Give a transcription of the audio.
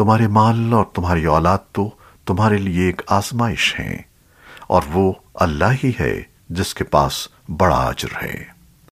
तुम्हारे माल और तुम्हारी औलाद तो तुम्हारे लिए एक आजमाइश हैं, और वो अल्लाह ही है जिसके पास बड़ा अजर है।